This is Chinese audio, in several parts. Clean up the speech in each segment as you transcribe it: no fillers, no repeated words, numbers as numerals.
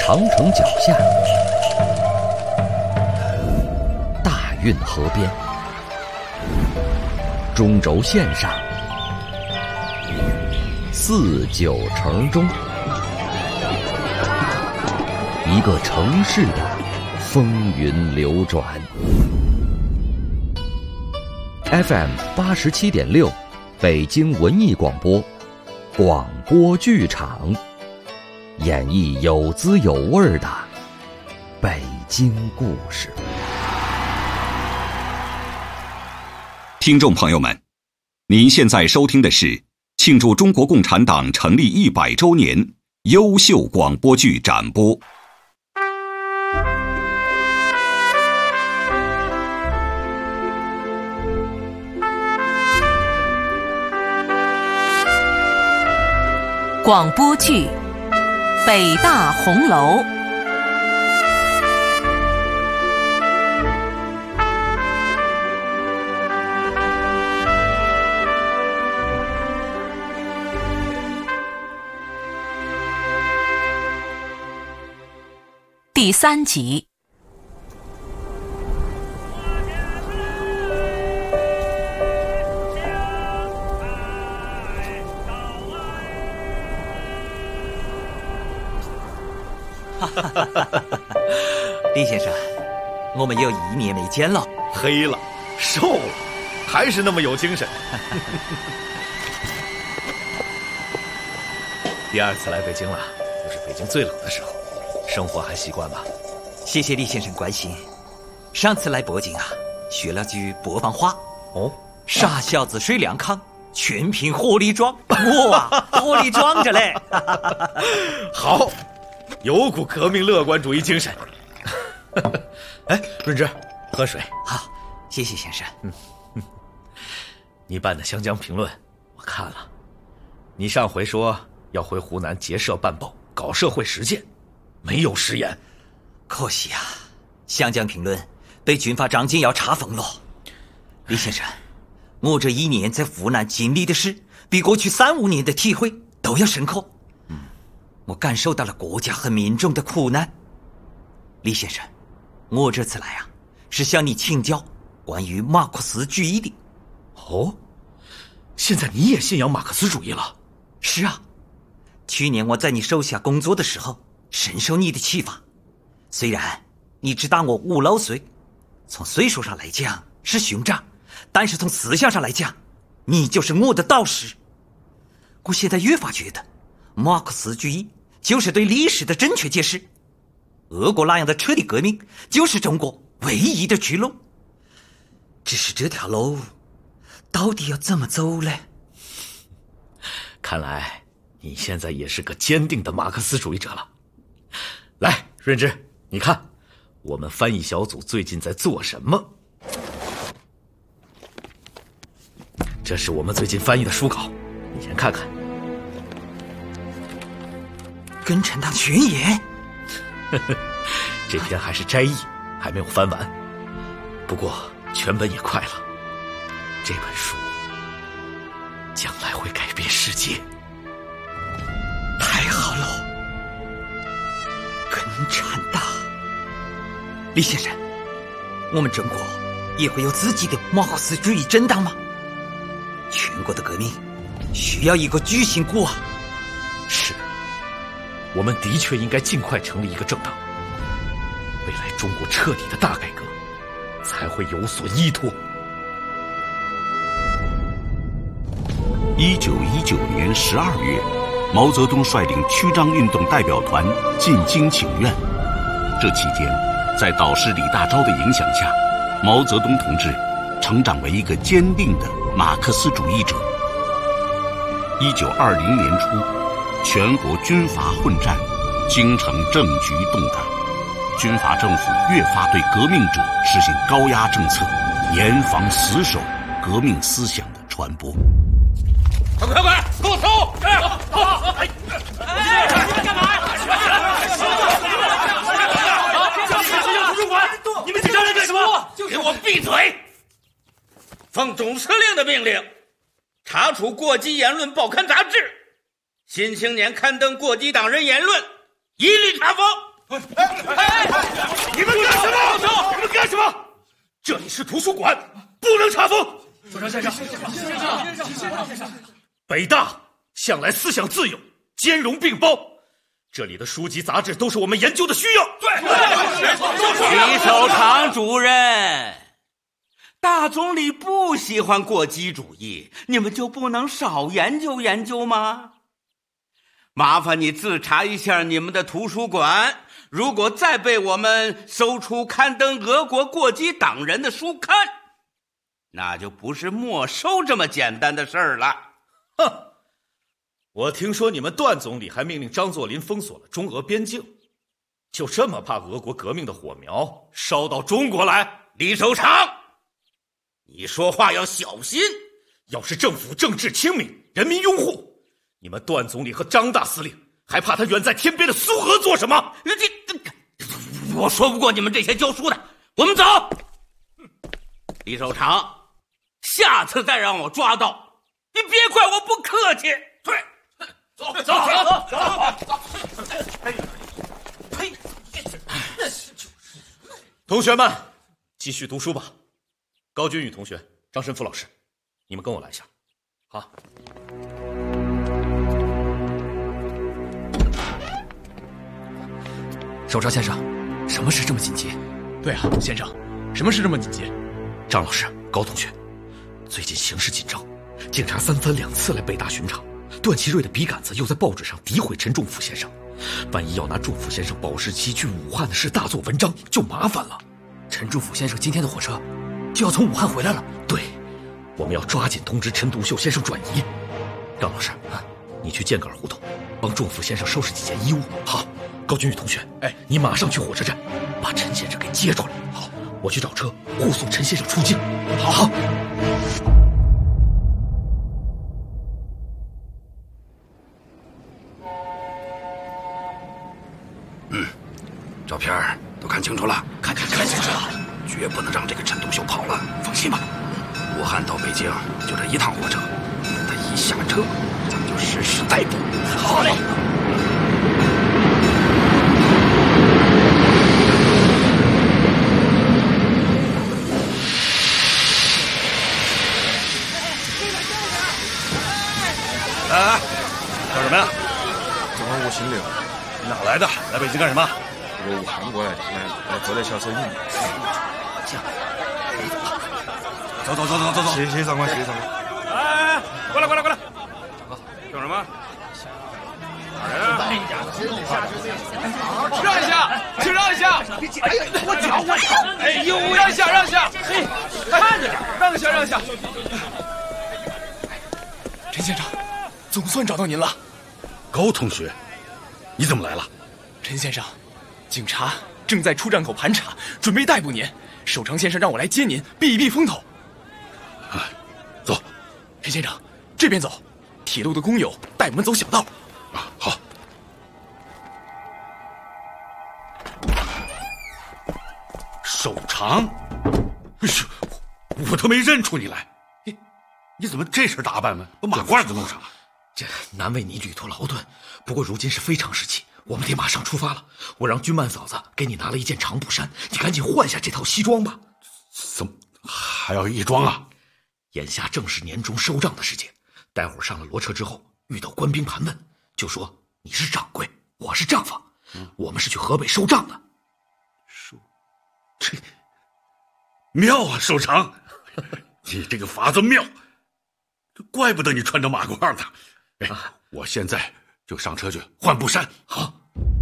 长城脚下，大运河边，中轴线上，四九城中，一个城市的风云流转。FM 87.6，北京文艺广播，广播剧场，演绎有滋有味的北京故事。 听众朋友们，您现在收听的是庆祝中国共产党成立100周年优秀广播剧展播。 广播剧《北大红楼》第3集。 李先生，我们有1年没见了， 黑了，瘦了，还是那么有精神。第2次来北京了，又是北京最冷的时候，生活还习惯吗？ 谢谢李先生关心。上次来北京啊，学了句北方话。 哦， 傻小子睡凉炕，全凭火力壮。我啊，火力壮着嘞。 好，有股革命乐观主义精神。哎，润之，喝水。 好，谢谢先生。 你办的湘江评论我看了，你上回说要回湖南结社办报，搞社会实践，没有食言。 可惜啊，湘江评论被军阀张敬尧查封了。李先生，我这1年在湖南经历的事，比过去3、5年的体会都要深刻。我感受到了国家和民众的苦难。李先生，我这次来啊，是向你请教关于马克思主义的。 哦，现在你也信仰马克思主义了？ 是啊，去年我在你手下工作的时候，深受你的启发。虽然你只大我5、6岁，从岁数上来讲是兄长，但是从思想上来讲，你就是我的导师。我现在越发觉得，马克思主义就是对历史的正确解释。俄国那样的彻底革命，就是中国唯一的出路。只是这条路，到底要怎么走呢？ 看来你现在也是个坚定的马克思主义者了。来，润之，你看，我们翻译小组最近在做什么？这是我们最近翻译的书稿，你先看看。 共产党宣言。 这篇还是摘译，还没有翻完。不过全本也快了。这本书将来会改变世界。 太好了，共产党。李先生，我们中国也会有自己的马克思主义政党吗？全国的革命需要一个巨型股啊。 是，我们的确应该尽快成立一个政党。未来中国彻底的大改革才会有所依托。 1919年12月，毛泽东率领曲张运动代表团进京请愿。这期间，在导师李大钊的影响下，毛泽东同志成长为一个坚定的马克思主义者。1920年初，全国军阀混战，京城政局动荡，军阀政府越发对革命者实行高压政策，严防死守革命思想的传播。 快，给我搜！干嘛？图书馆！你们紧张人干什么？给我闭嘴！奉总司令的命令，查处过激言论报刊杂志，新青年刊登过激党人言论，一律查封。 是图书馆，不能查封。 首长先生， 北大向来思想自由，兼容并包，这里的书籍杂志都是我们研究的需要。 李守常主任，大总理不喜欢过激主义，你们就不能少研究研究吗？麻烦你自查一下你们的图书馆，如果再被我们搜出刊登俄国过激党人的书刊，那就不是没收这么简单的事儿了。 哼！我听说你们段总理还命令张作霖封锁了中俄边境，就这么怕俄国革命的火苗烧到中国来？ 李守常，你说话要小心。 要是政府政治清明，人民拥护，你们段总理和张大司令还怕他远在天边的苏俄做什么？ 我说不过你们这些教书的，我们走。李守常，下次再让我抓到，你别怪我不客气。对，走。 呸！同学们，继续读书吧。高君宇同学、张申夫老师，你们跟我来一下。好。 首长先生，什么事这么紧急？ 对啊，先生，什么事这么紧急？ 张老师、高同学，最近形势紧张，警察3番2次来北大巡查，段祺瑞的笔杆子又在报纸上诋毁陈仲甫先生，万一要拿仲甫先生保释期去武汉的事大做文章，就麻烦了。陈仲甫先生今天的火车就要从武汉回来了。对，我们要抓紧通知陈独秀先生转移。张老师，你去箭杆胡同帮仲甫先生收拾几件衣物。好。高君宇同学，你马上去火车站把陈先生给接出来。好，我去找车护送陈先生出境。好。 照片都看清楚了， 看清楚了， 绝不能让这个陈独秀跑了。 放心吧， 武汉到北京就这一趟火车，他一下车，咱们就实施逮捕。 好嘞。 干什么呀？ 正好我姓刘， 哪来的？来北京干什么？ 我武汉过来，来做点小生意。走。谢谢长官，谢谢长官。 哎，过来！干什么？ 让一下，请让一下！哎呀，我脚！哎呦，让一下！嘿，看着点，让一下！陈先生，总算找到您了。 高同学，你怎么来了？ 陈先生，警察正在出站口盘查，准备逮捕您。守常先生让我来接您，避一避风头。 走。 陈先生，这边走。铁路的工友带我们走小道。 好。守常，我都没认出你来，你怎么这身打扮呢？把马褂都弄上了。 这难为你旅途劳顿，不过如今是非常时期，我们得马上出发了。我让君曼嫂子给你拿了一件长布衫，你赶紧换下这套西装吧。 怎么还要义装啊？ 眼下正是年终收账的时节，待会儿上了骡车之后，遇到官兵盘问，就说你是掌柜，我是账房，我们是去河北收账的。 这妙啊，守常，你这个法子妙，怪不得你穿着马褂呢。我现在就上车去换布衫。 好。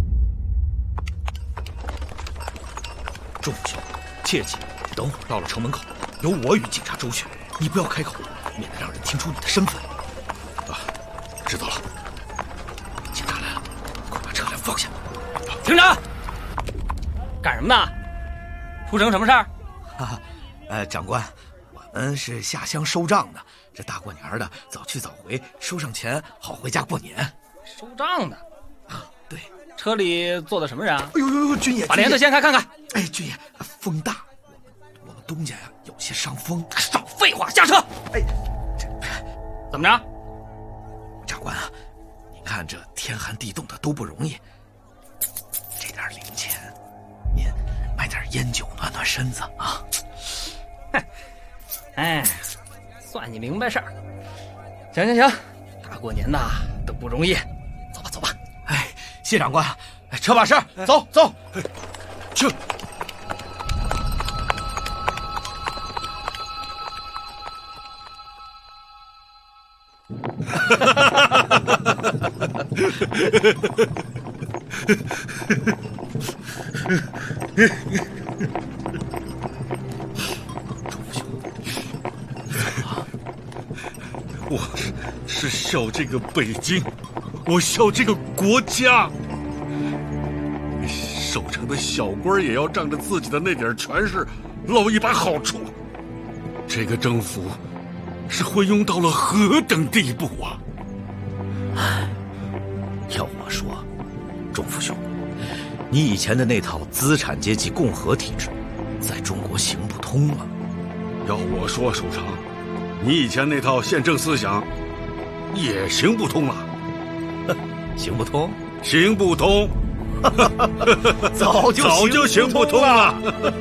仲甫兄，切记，等会儿到了城门口，由我与警察周旋，你不要开口，免得让人听出你的身份。 知道了。 警察来了，快把车辆放下。 停着！干什么呢？出成什么事儿？ 长官，我们是下乡收账的，这大过年的早去早回，收上钱好回家过年。 收账的？ 对。 车里坐的什么人啊？ 哎呦，军爷， 把帘子掀开看看。 哎，军爷，风大，我们东家呀有些伤风。 少废话，下车！ 哎， 怎么着？ 长官啊，您看这天寒地冻的都不容易，这点零钱，您买点烟酒暖暖身子啊。 哎，算你明白事儿。行，大过年的都不容易，走吧走吧。 哎，谢长官，车把式，走。 去。我是笑这个北京，我笑这个国家。守城的小官也要仗着自己的那点权势捞一把好处，这个政府是昏庸到了何等地步啊！ 要我说，钟父兄，你以前的那套资产阶级共和体制在中国行不通啊。 要我说，守常，你以前那套宪政思想也行不通了。 行不通？ 行不通。早就行不通了。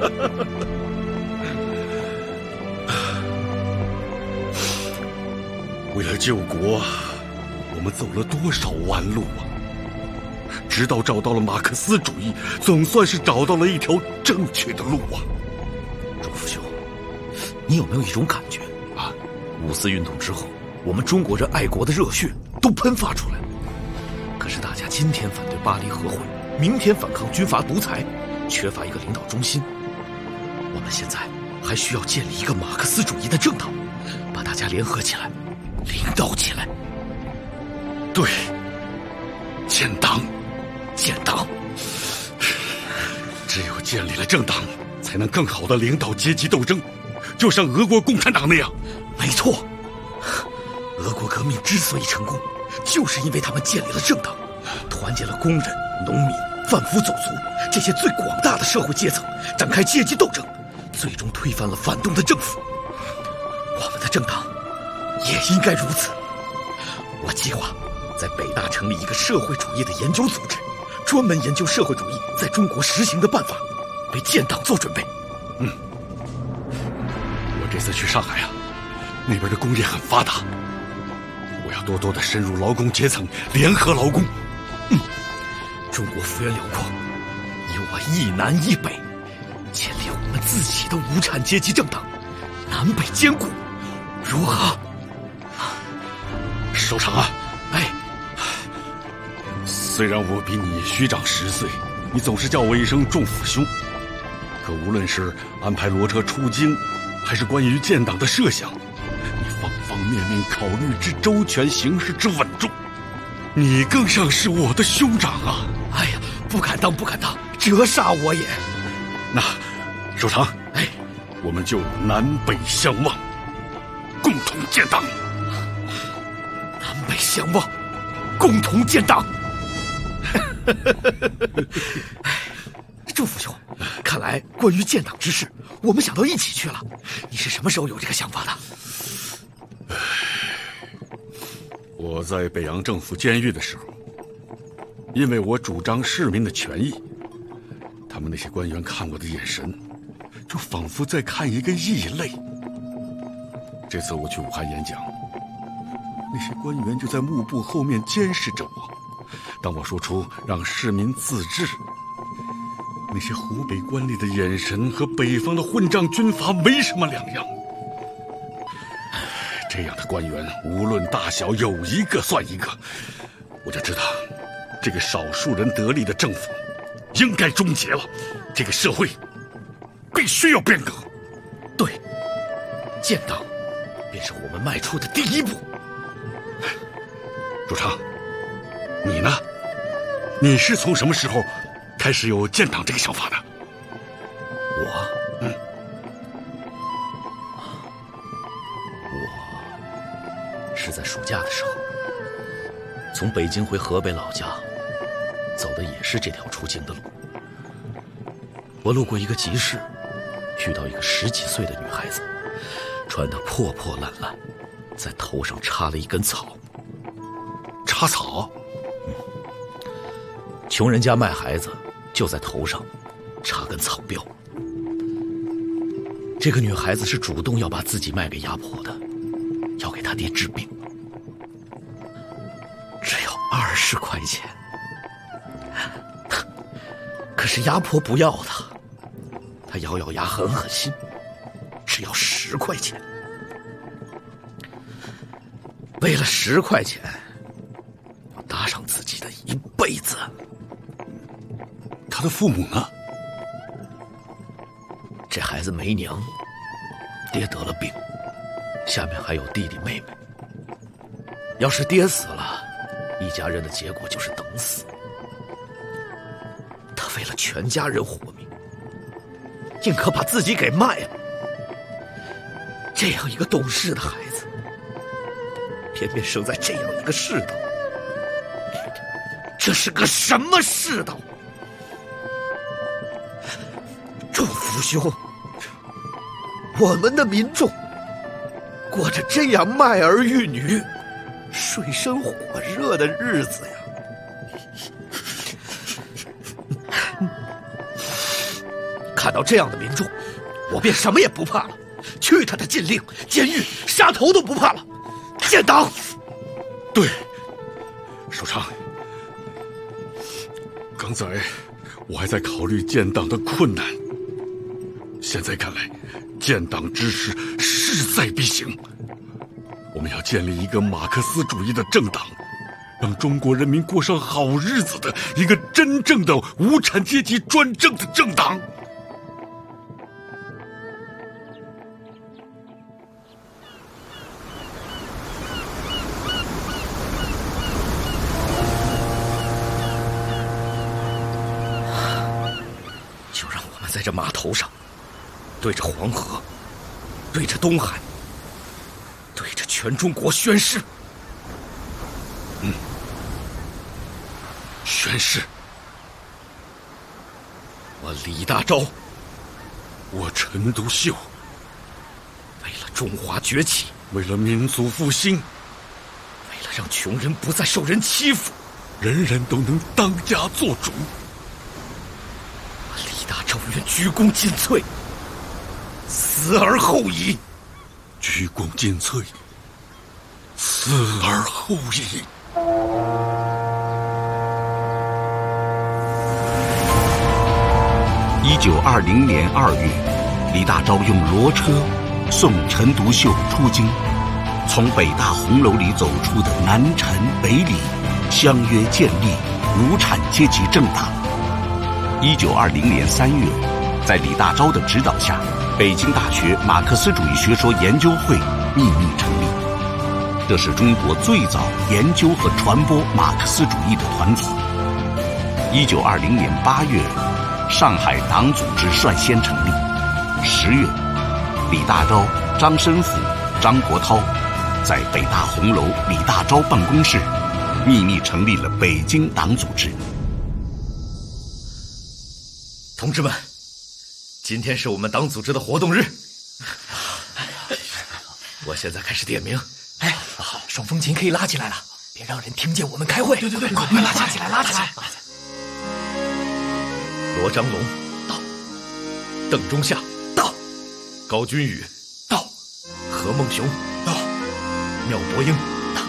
为了救国，我们走了多少弯路啊！直到找到了马克思主义，总算是找到了一条正确的路啊！ 钟父兄，你有没有一种感觉啊？5四运动之后，我们中国人爱国的热血都喷发出来了。可是大家今天反对巴黎和会，明天反抗军阀独裁，缺乏一个领导中心。我们现在还需要建立一个马克思主义的政党，把大家联合起来，领导起来。 对，建党。只有建立了政党，才能更好的领导阶级斗争，就像俄国共产党那样。 没错，俄国革命之所以成功，就是因为他们建立了政党，团结了工人、农民、贩夫走卒这些最广大的社会阶层，展开阶级斗争，最终推翻了反动的政府。我们的政党也应该如此。我计划在北大成立一个社会主义的研究组织，专门研究社会主义在中国实行的办法，为建党做准备。 我这次去上海啊，那边的工业很发达，我要多多的深入劳工阶层，联合劳工。 中国幅员辽阔，以我一南一北，建立我们自己的无产阶级政党，南北兼顾，如何？ 首长啊，虽然我比你虚长10岁，你总是叫我一声仲甫兄，可无论是安排骡车出京，还是关于建党的设想，你方方面面考虑之周全，行事之稳重，你更像是我的兄长啊！ 哎呀，不敢当，折煞我也。 那首长，我们就南北相望，共同建党。 南北相望，共同建党。仲甫兄，看来关于建党之事，我们想到一起去了。你是什么时候有这个想法的？ 我在北洋政府监狱的时候，因为我主张市民的权益，他们那些官员看我的眼神，就仿佛在看一个异类。这次我去武汉演讲，那些官员就在幕布后面监视着我。当我说出让市民自治，那些湖北官吏的眼神和北方的混账军阀没什么两样。这样的官员无论大小，有一个算一个，我就知道这个少数人得利的政府应该终结了，这个社会必须要变革。 对，建党便是我们迈出的第一步。 主唱，你呢？你是从什么时候开始有建党这个想法的？ 我是在暑假的时候，从北京回河北老家，走的也是这条出京的路。我路过一个集市，遇到一个10几岁的女孩子，穿得破破烂烂，在头上插了一根草。 插草？ 穷人家卖孩子就在头上插根草标。 这个女孩子是主动要把自己卖给鸭婆的，要给她爹治病，只要20块钱。可是鸭婆不要她，她咬咬牙狠狠心，只要10块钱。为了10块钱，要搭上自己的一辈子。 他的父母呢？ 这孩子没娘，爹得了病，下面还有弟弟妹妹。要是爹死了，一家人的结果就是等死。他为了全家人活命，宁可把自己给卖了。这样一个懂事的孩子，偏偏生在这样一个世道。这是个什么世道？众父兄，我们的民众过着这样卖儿育女、水深火热的日子呀！看到这样的民众，我便什么也不怕了。去他的禁令、监狱、杀头都不怕了。建党！ 对，首长，刚才我还在考虑建党的困难，现在看来，建党之事势在必行。我们要建立一个马克思主义的政党，让中国人民过上好日子的一个真正的无产阶级专政的政党。 就让我们在这码头上，对着黄河，对着东海，对着全中国宣誓。宣誓。我李大钊， 我陈独秀， 为了中华崛起， 为了民族复兴， 为了让穷人不再受人欺负， 人人都能当家作主， 我李大钊愿鞠躬尽瘁，死而后已。 鞠躬尽瘁，死而后已。 1920年2月，李大钊用骡车送陈独秀出京，从北大红楼里走出的南陈北李，相约建立无产阶级政党。1920年3月，在李大钊的指导下，北京大学马克思主义学说研究会秘密成立，这是中国最早研究和传播马克思主义的团体。1920年8月，上海党组织率先成立。10月，李大钊、张申府、张国焘在北大红楼李大钊办公室秘密成立了北京党组织。 同志们，今天是我们党组织的活动日。我现在开始点名。 哎，双风琴可以拉起来了，别让人听见我们开会。对，快拉起来，拉起来！ 罗章龙到，邓中夏到，高君宇到，何孟雄到，廖伯英到。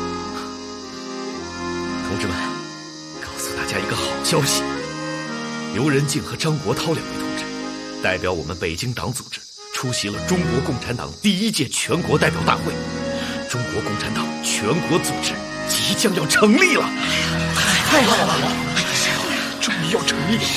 同志们，告诉大家一个好消息，刘仁静和张国焘2位同志代表我们北京党组织出席了中国共产党第1届全国代表大会，中国共产党全国组织即将要成立了。太好了， 终于要成立了。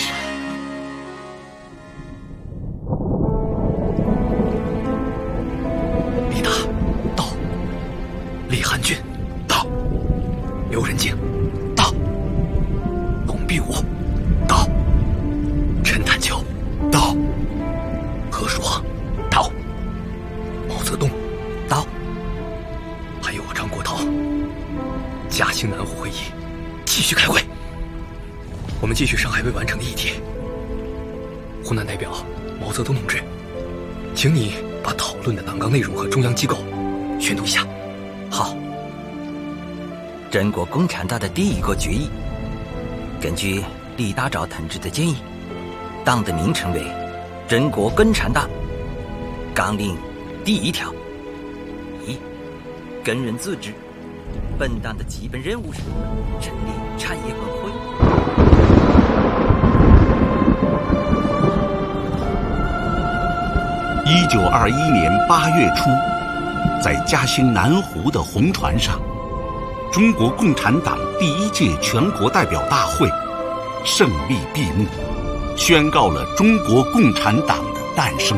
李达到，李汉俊到，刘仁静到，董必武到，陈坦丘到，何树华到，毛泽东到，还有我张国焘。 嘉兴南湖会议继续开会，我们继续上海未完成的议题。湖南代表毛泽东同志，请你把讨论的党纲内容和中央机构宣读一下。 好。中国共产党的第1个决议，根据李大钊同志的建议，党的名称为中国共产党， 纲领第1条：一、个人自治。本党的基本任务是成立产业工会。 1921年8月初，在嘉兴南湖的红船上，中国共产党第1届全国代表大会胜利闭幕，宣告了中国共产党的诞生。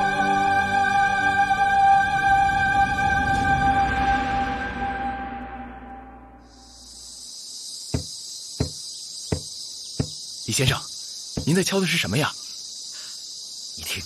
李先生，您在敲的是什么呀？你听，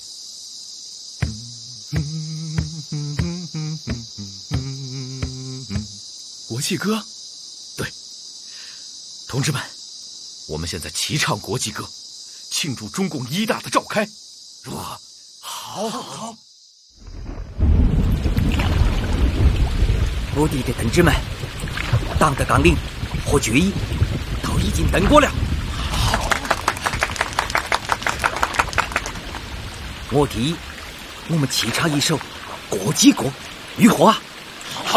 国际歌。对，同志们，我们现在齐唱国际歌，庆祝中共1大的召开，如何？好。 各地的同志们，党的纲领和决议都已经登过了。我提议，我们齐唱一首国际歌，如何啊？ 好。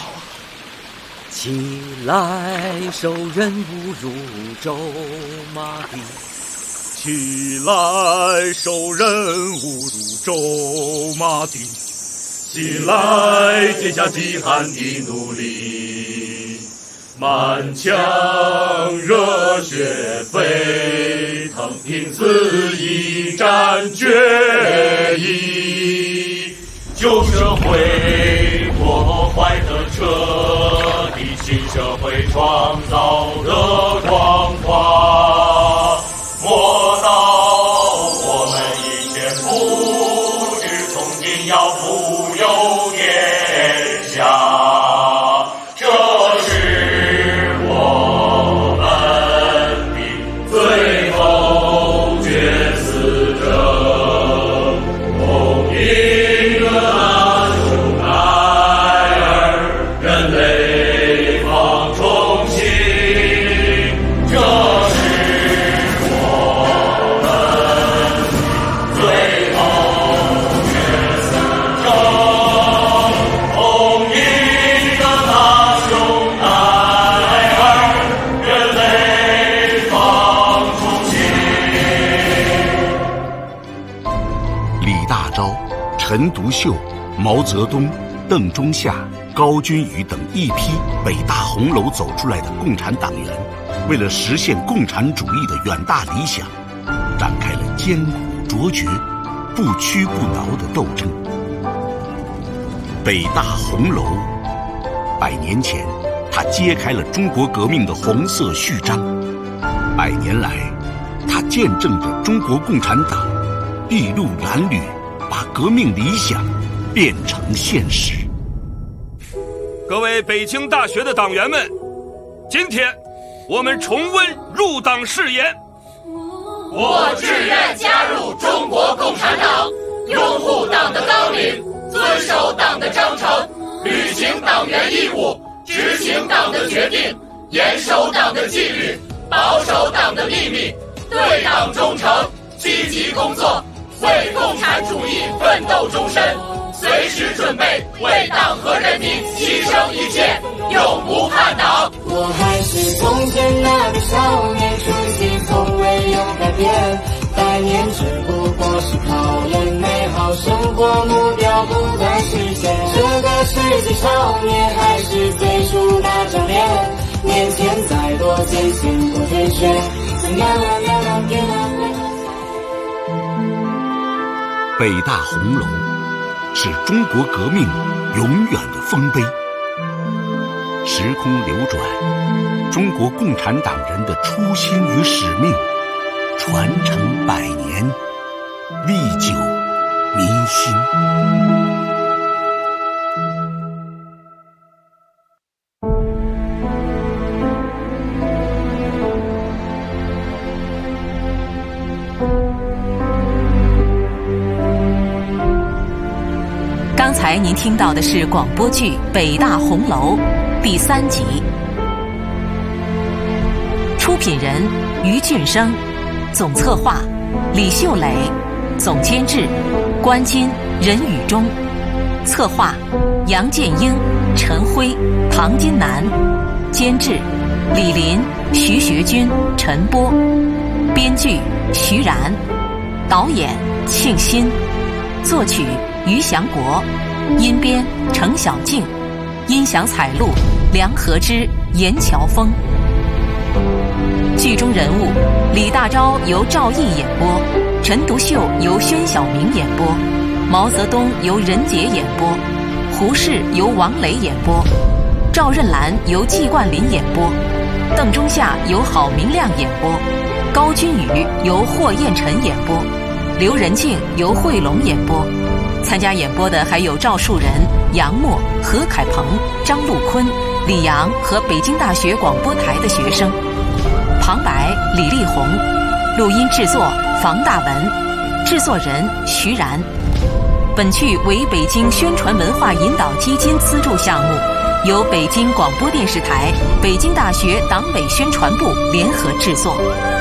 起来，受人侮辱咒骂的； 起来，受人侮辱咒骂的；起来，接下饥寒的努力。满腔热血沸腾，拼死一战决一，旧社会破坏的彻底，新社会创造的光华。莫道我们以前不知，从今要富有天下。 陈独秀、毛泽东、邓中夏、高君宇等一批北大红楼走出来的共产党员，为了实现共产主义的远大理想，展开了艰苦卓绝、不屈不挠的斗争。北大红楼，100年前，它揭开了中国革命的红色序章；100年来，它见证着中国共产党筚路蓝缕，把革命理想变成现实。 各位北京大学的党员们，今天我们重温入党誓言。 我志愿加入中国共产党，拥护党的纲领，遵守党的章程，履行党员义务，执行党的决定，严守党的纪律，保守党的秘密，对党忠诚，积极工作，为共产主义奋斗终身，随时准备为党和人民牺牲一切，永不叛党。 我还是从前那个少年，初心从未有改变，100年只不过是考验，美好生活目标不断实现。这个世纪少年还是最初那张脸，面前再多艰险不退却， 北大红楼是中国革命永远的丰碑。时空流转，中国共产党人的初心与使命传承100年，历久弥新。 刚才您听到的是广播剧《北大红楼》第3集，出品人于俊生，总策划李秀磊，总监制关金、 任宇忠，策划杨建英、陈辉、唐金南，监制李林、徐学军、陈波，编剧徐然，导演庆新，作曲于祥国，音编程小静，音响采录梁和之、严乔峰。剧中人物李大钊由赵毅演播，陈独秀由宣晓明演播，毛泽东由任杰演播，胡适由王磊演播，赵任兰由季冠霖演播，邓中夏由郝明亮演播，高君宇由霍彦辰演播，刘仁静由惠龙演播。参加演播的还有赵树人、杨默、何凯鹏、张陆坤、李阳和北京大学广播台的学生。旁白李丽红，录音制作房大文，制作人徐然。本剧为北京宣传文化引导基金资助项目，由北京广播电视台、北京大学党委宣传部联合制作。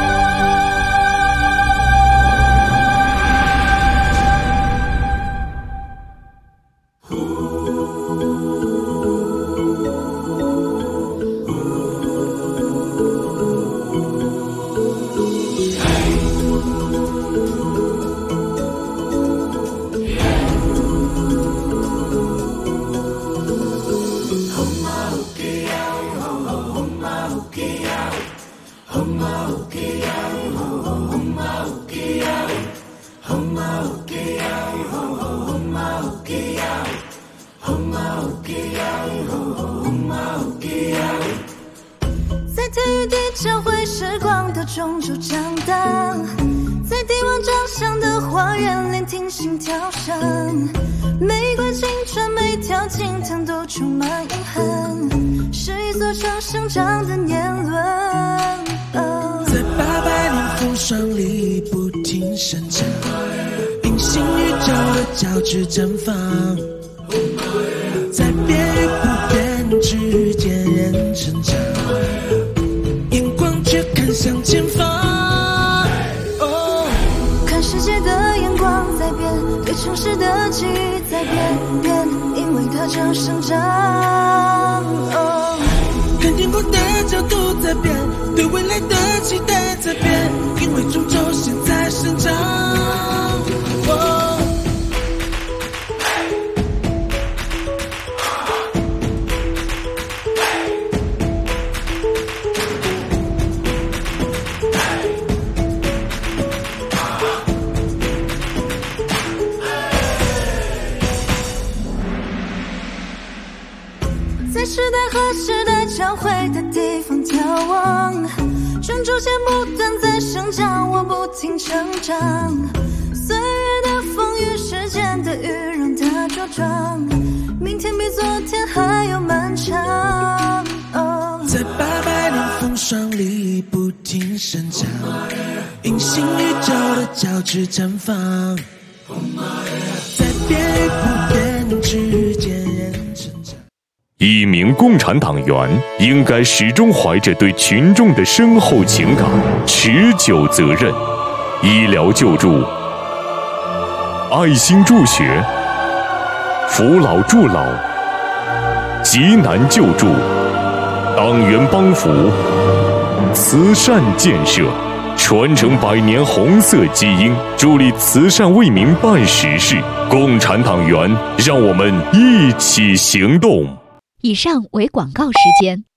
在体育地教会时光的钟就长大，在帝王掌上的花园聆听心跳声，每一块青春每条青藤都充满永恒，是一座城生长的年轮。 在800年风霜里不停生长，隐形宇宙的交织绽放，在变与不变之间人成长，眼光却看向前方。 看世界的眼光在变，对城市的记忆在变，因为它正生长。 看天空的角度在变，对未来的期待在变，因为终究现在生长。 在时代和时代交汇的地方眺望，专注线不断在生长，我不停成长。岁月的风雨，时间的雨，让它茁壮，明天比昨天还要漫长。 在800年风霜里不停生长，隐形宇宙的交织绽放，在变与不变之间人成长。 一名共产党员应该始终怀着对群众的深厚情感、持久责任。医疗救助、爱心助学、扶老助老、急难救助、党员帮扶、慈善建设，传承100年红色基因，助力慈善为民办实事。共产党员，让我们一起行动。 以上为广告时间。